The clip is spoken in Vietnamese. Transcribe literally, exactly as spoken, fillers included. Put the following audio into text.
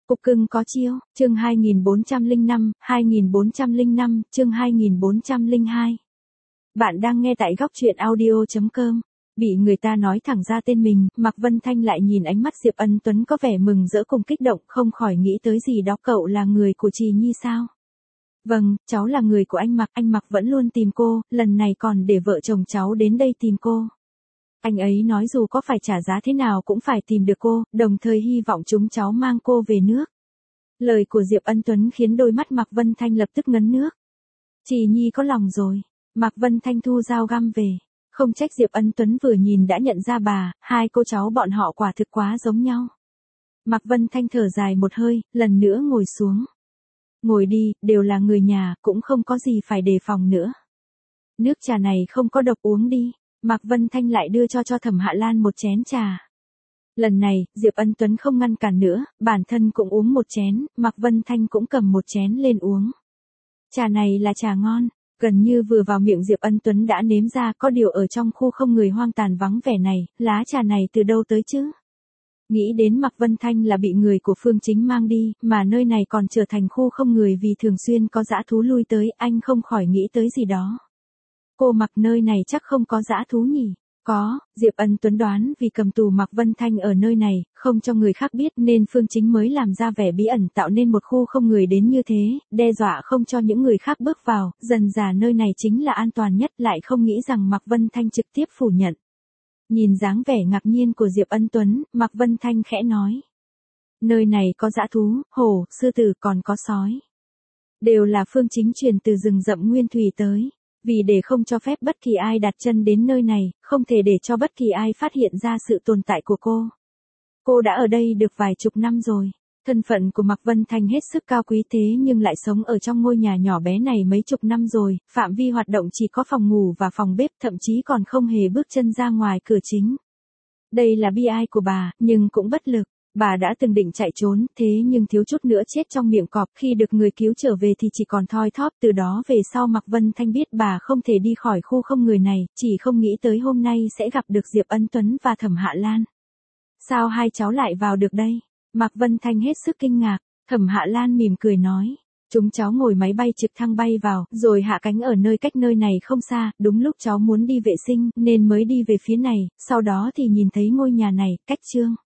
Cục cưng có chiêu, chương hai nghìn bốn trăm lẻ năm, hai nghìn bốn trăm lẻ năm, chương hai nghìn bốn trăm lẻ hai. Bạn đang nghe tại góc truyện audio chấm com. Bị người ta nói thẳng ra tên mình, Mạc Vân Thanh lại nhìn ánh mắt Diệp Ân Tuấn có vẻ mừng rỡ cùng kích động, không khỏi nghĩ tới gì đó. Cậu là người của Trì Nhi sao? Vâng, cháu là người của anh Mạc, anh Mạc vẫn luôn tìm cô, lần này còn để vợ chồng cháu đến đây tìm cô. Anh ấy nói dù có phải trả giá thế nào cũng phải tìm được cô, đồng thời hy vọng chúng cháu mang cô về nước. Lời của Diệp Ân Tuấn khiến đôi mắt Mạc Vân Thanh lập tức ngấn nước. Trì Nhi có lòng rồi. Mạc Vân Thanh thu dao găm về. Không trách Diệp Ân Tuấn vừa nhìn đã nhận ra bà, hai cô cháu bọn họ quả thực quá giống nhau. Mạc Vân Thanh thở dài một hơi, lần nữa ngồi xuống. Ngồi đi, đều là người nhà, cũng không có gì phải đề phòng nữa. Nước trà này không có độc, uống đi. Mạc Vân Thanh lại đưa cho cho Thẩm Hạ Lan một chén trà. Lần này, Diệp Ân Tuấn không ngăn cản nữa, bản thân cũng uống một chén, Mạc Vân Thanh cũng cầm một chén lên uống. Trà này là trà ngon, gần như vừa vào miệng Diệp Ân Tuấn đã nếm ra, có điều ở trong khu không người hoang tàn vắng vẻ này, lá trà này từ đâu tới chứ? Nghĩ đến Mạc Vân Thanh là bị người của Phương Chính mang đi, mà nơi này còn trở thành khu không người vì thường xuyên có dã thú lui tới, anh không khỏi nghĩ tới gì đó. Cô Mạc, nơi này chắc không có dã thú nhỉ? Có, Diệp Ân Tuấn đoán vì cầm tù Mạc Vân Thanh ở nơi này, không cho người khác biết nên Phương Chính mới làm ra vẻ bí ẩn tạo nên một khu không người đến như thế, đe dọa không cho những người khác bước vào, dần dà nơi này chính là an toàn nhất, lại không nghĩ rằng Mạc Vân Thanh trực tiếp phủ nhận. Nhìn dáng vẻ ngạc nhiên của Diệp Ân Tuấn, Mạc Vân Thanh khẽ nói. Nơi này có dã thú, hổ, sư tử còn có sói. Đều là Phương Chính truyền từ rừng rậm nguyên thủy tới. Vì để không cho phép bất kỳ ai đặt chân đến nơi này, không thể để cho bất kỳ ai phát hiện ra sự tồn tại của cô. Cô đã ở đây được vài chục năm rồi. Thân phận của Mạc Vân Thanh hết sức cao quý thế nhưng lại sống ở trong ngôi nhà nhỏ bé này mấy chục năm rồi, phạm vi hoạt động chỉ có phòng ngủ và phòng bếp, thậm chí còn không hề bước chân ra ngoài cửa chính. Đây là bi ai của bà, nhưng cũng bất lực. Bà đã từng định chạy trốn, thế nhưng thiếu chút nữa chết trong miệng cọp, khi được người cứu trở về thì chỉ còn thoi thóp. Từ đó về sau Mạc Vân Thanh biết bà không thể đi khỏi khu không người này, chỉ không nghĩ tới hôm nay sẽ gặp được Diệp Ân Tuấn và Thẩm Hạ Lan. Sao hai cháu lại vào được đây? Mạc Vân Thanh hết sức kinh ngạc. Thẩm Hạ Lan mỉm cười nói. Chúng cháu ngồi máy bay trực thăng bay vào, rồi hạ cánh ở nơi cách nơi này không xa, đúng lúc cháu muốn đi vệ sinh, nên mới đi về phía này, sau đó thì nhìn thấy ngôi nhà này, cách Trương